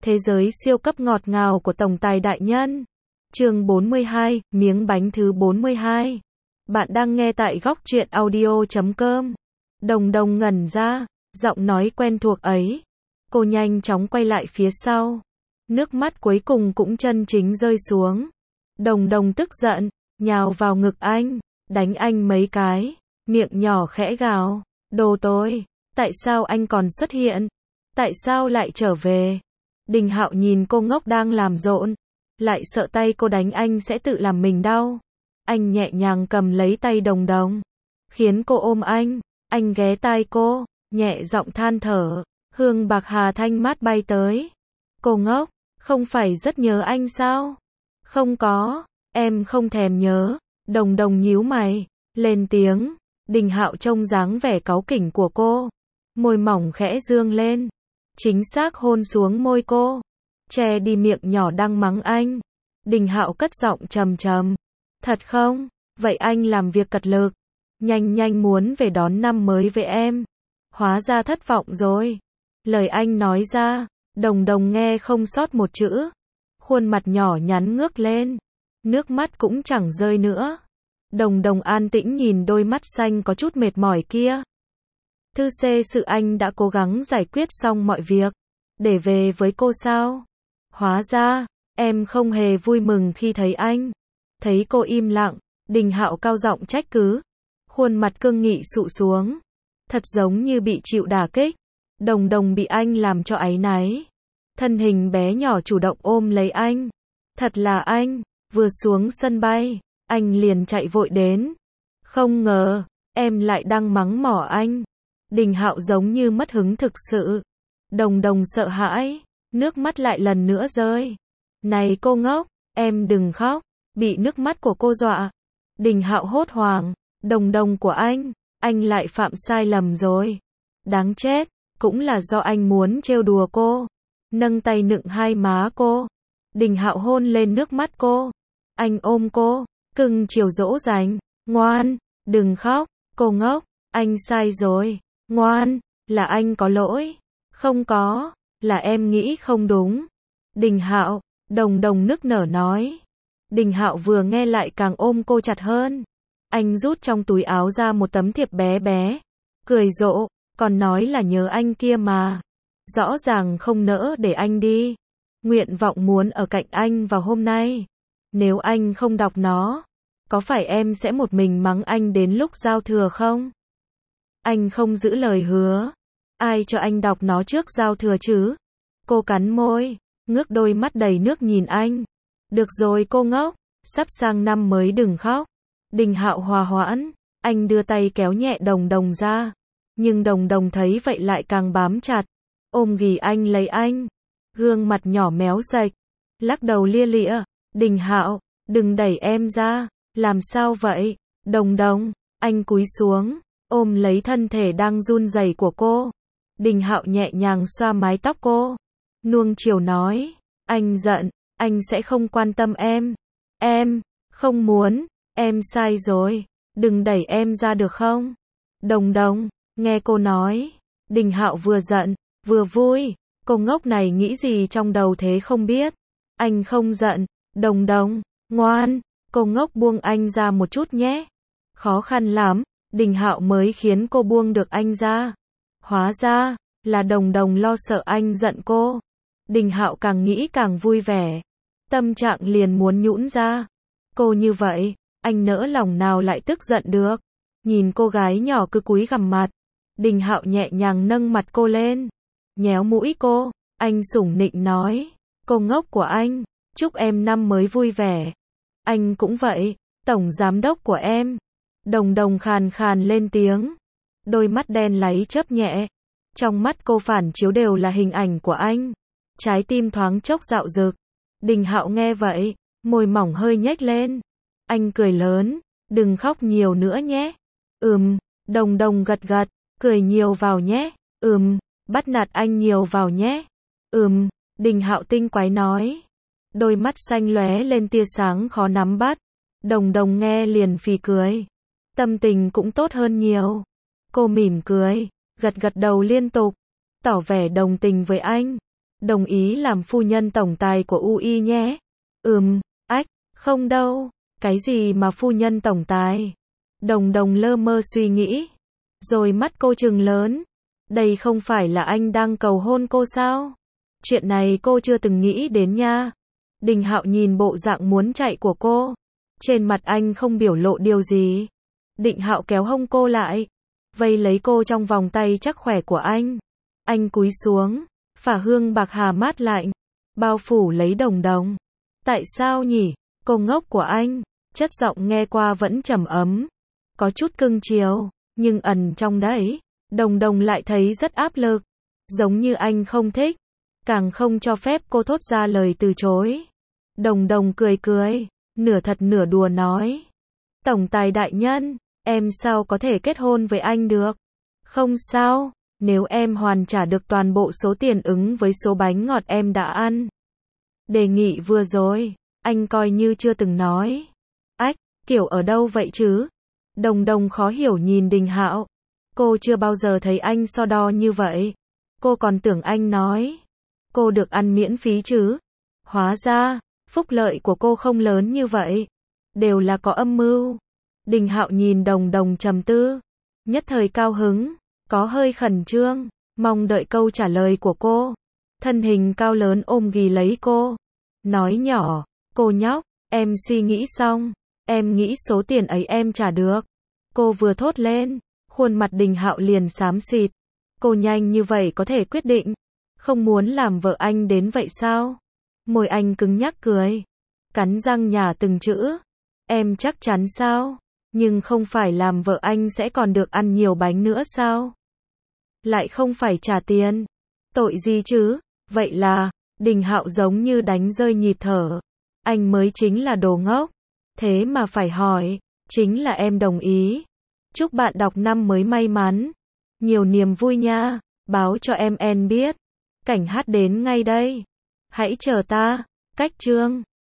Thế giới siêu cấp ngọt ngào của tổng tài đại nhân. Chương 42, miếng bánh thứ 42. Bạn đang nghe tại góc truyện audio.com. Đồng Đồng ngẩn ra, giọng nói quen thuộc ấy. Cô nhanh chóng quay lại phía sau. Nước mắt cuối cùng cũng chân chính rơi xuống. Đồng Đồng tức giận, nhào vào ngực anh, đánh anh mấy cái, miệng nhỏ khẽ gào, đồ tôi, tại sao anh còn xuất hiện? Tại sao lại trở về? Đình Hạo nhìn cô ngốc đang làm rộn, lại sợ tay cô đánh anh sẽ tự làm mình đau. Anh nhẹ nhàng cầm lấy tay Đồng Đồng, khiến cô ôm anh ghé tai cô, nhẹ giọng than thở, hương bạc hà thanh mát bay tới. Cô ngốc, không phải rất nhớ anh sao? Không có, em không thèm nhớ. Đồng Đồng nhíu mày, lên tiếng. Đình Hạo trông dáng vẻ cáu kỉnh của cô, môi mỏng khẽ dương lên, chính xác hôn xuống môi cô, che đi miệng nhỏ đang mắng anh. Đình Hạo cất giọng trầm trầm, thật không? Vậy anh làm việc cật lực, nhanh muốn về đón năm mới với em. Hóa ra thất vọng rồi. Lời anh nói ra, Đồng Đồng nghe không sót một chữ. Khuôn mặt nhỏ nhắn ngước lên, nước mắt cũng chẳng rơi nữa. Đồng Đồng an tĩnh nhìn đôi mắt xanh có chút mệt mỏi kia. Thư xê sự anh đã cố gắng giải quyết xong mọi việc, để về với cô sao? Hóa ra, em không hề vui mừng khi thấy anh. Thấy cô im lặng, Đình Hạo cao giọng trách cứ. Khuôn mặt cương nghị sụ xuống. Thật giống như bị chịu đả kích. Đồng Đồng bị anh làm cho áy náy. Thân hình bé nhỏ chủ động ôm lấy anh. Thật là anh, vừa xuống sân bay, anh liền chạy vội đến. Không ngờ, em lại đang mắng mỏ anh. Đình Hạo giống như mất hứng thực sự. Đồng Đồng sợ hãi, nước mắt lại lần nữa rơi. Này cô ngốc, em đừng khóc. Bị nước mắt của cô dọa. Đình Hạo hốt hoảng, Đồng Đồng của anh lại phạm sai lầm rồi. Đáng chết, cũng là do anh muốn trêu đùa cô. Nâng tay nựng hai má cô. Đình Hạo hôn lên nước mắt cô. Anh ôm cô, cưng chiều dỗ dành. Ngoan, đừng khóc, cô ngốc, anh sai rồi. Ngoan, là anh có lỗi. Không có, là em nghĩ không đúng. Đình Hạo, Đồng Đồng nức nở nói. Đình Hạo vừa nghe lại càng ôm cô chặt hơn. Anh rút trong túi áo ra một tấm thiệp bé bé, cười rộ, còn nói là nhớ anh kia mà. Rõ ràng không nỡ để anh đi. Nguyện vọng muốn ở cạnh anh vào hôm nay. Nếu anh không đọc nó, có phải em sẽ một mình mắng anh đến lúc giao thừa không? Anh không giữ lời hứa. Ai cho anh đọc nó trước giao thừa chứ? Cô cắn môi, ngước đôi mắt đầy nước nhìn anh. Được rồi cô ngốc, sắp sang năm mới đừng khóc. Đình Hạo hòa hoãn, anh đưa tay kéo nhẹ Đồng Đồng ra. Nhưng Đồng Đồng thấy vậy lại càng bám chặt, ôm ghì anh lấy anh. Gương mặt nhỏ méo sạch, lắc đầu lia lịa. Đình Hạo, đừng đẩy em ra. Làm sao vậy? Đồng Đồng, anh cúi xuống, ôm lấy thân thể đang run rẩy của cô. Đình Hạo nhẹ nhàng xoa mái tóc cô, nuông chiều nói, anh giận, anh sẽ không quan tâm em. Em không muốn, em sai rồi, đừng đẩy em ra được không? Đồng Đồng, nghe cô nói. Đình Hạo vừa giận, vừa vui. Cô ngốc này nghĩ gì trong đầu thế không biết. Anh không giận. Đồng Đồng, ngoan, cô ngốc buông anh ra một chút nhé. Khó khăn lắm, Đình Hạo mới khiến cô buông được anh ra. Hóa ra, là Đồng Đồng lo sợ anh giận cô. Đình Hạo càng nghĩ càng vui vẻ. Tâm trạng liền muốn nhũn ra. Cô như vậy, anh nỡ lòng nào lại tức giận được. Nhìn cô gái nhỏ cứ cúi gằm mặt. Đình Hạo nhẹ nhàng nâng mặt cô lên, nhéo mũi cô, anh sủng nịnh nói, cô ngốc của anh, chúc em năm mới vui vẻ. Anh cũng vậy, tổng giám đốc của em. Đồng Đồng khàn khàn lên tiếng, đôi mắt đen láy chớp nhẹ, trong mắt cô phản chiếu đều là hình ảnh của anh. Trái tim thoáng chốc dạo dực. Đình Hạo nghe vậy, môi mỏng hơi nhếch lên. Anh cười lớn, đừng khóc nhiều nữa nhé. Đồng Đồng gật gật, cười nhiều vào nhé. Bắt nạt anh nhiều vào nhé. Đình Hạo tinh quái nói. Đôi mắt xanh lóe lên tia sáng khó nắm bắt. Đồng Đồng nghe liền phì cười. Tâm tình cũng tốt hơn nhiều. Cô mỉm cười, gật gật đầu liên tục, tỏ vẻ đồng tình với anh. Đồng ý làm phu nhân tổng tài của UI nhé. Ách, không đâu. Cái gì mà phu nhân tổng tài? Đồng Đồng lơ mơ suy nghĩ. Rồi mắt cô trừng lớn. Đây không phải là anh đang cầu hôn cô sao? Chuyện này cô chưa từng nghĩ đến nha. Đình Hạo nhìn bộ dạng muốn chạy của cô. Trên mặt anh không biểu lộ điều gì. Định Hạo kéo hông cô lại, vây lấy cô trong vòng tay chắc khỏe của anh. Anh cúi xuống, phả hương bạc hà mát lạnh, bao phủ lấy Đồng Đồng. Tại sao nhỉ? Cô ngốc của anh, chất giọng nghe qua vẫn trầm ấm, có chút cưng chiều, nhưng ẩn trong đấy, Đồng Đồng lại thấy rất áp lực, giống như anh không thích, càng không cho phép cô thốt ra lời từ chối. Đồng Đồng cười cười, nửa thật nửa đùa nói. Tổng tài đại nhân, em sao có thể kết hôn với anh được? Không sao, nếu em hoàn trả được toàn bộ số tiền ứng với số bánh ngọt em đã ăn. Đề nghị vừa rồi, anh coi như chưa từng nói. Ách, kiểu ở đâu vậy chứ? Đồng Đồng khó hiểu nhìn Đình Hạo. Cô chưa bao giờ thấy anh so đo như vậy. Cô còn tưởng anh nói. Cô được ăn miễn phí chứ? Hóa ra, phúc lợi của cô không lớn như vậy. Đều là có âm mưu. Đình Hạo nhìn Đồng Đồng trầm tư. Nhất thời cao hứng, có hơi khẩn trương, mong đợi câu trả lời của cô. Thân hình cao lớn ôm ghì lấy cô. Nói nhỏ, cô nhóc, em suy nghĩ xong. Em nghĩ số tiền ấy em trả được. Cô vừa thốt lên, khuôn mặt Đình Hạo liền xám xịt. Cô nhanh như vậy có thể quyết định. Không muốn làm vợ anh đến vậy sao? Môi anh cứng nhắc cười. Cắn răng nhả từng chữ. Em chắc chắn sao? Nhưng không phải làm vợ anh sẽ còn được ăn nhiều bánh nữa sao? Lại không phải trả tiền. Tội gì chứ? Vậy là, Đình Hạo giống như đánh rơi nhịp thở. Anh mới chính là đồ ngốc. Thế mà phải hỏi, chính là em đồng ý. Chúc bạn đọc năm mới may mắn. Nhiều niềm vui nha. Báo cho em biết. Cảnh hát đến ngay đây. Hãy chờ ta. Cách chương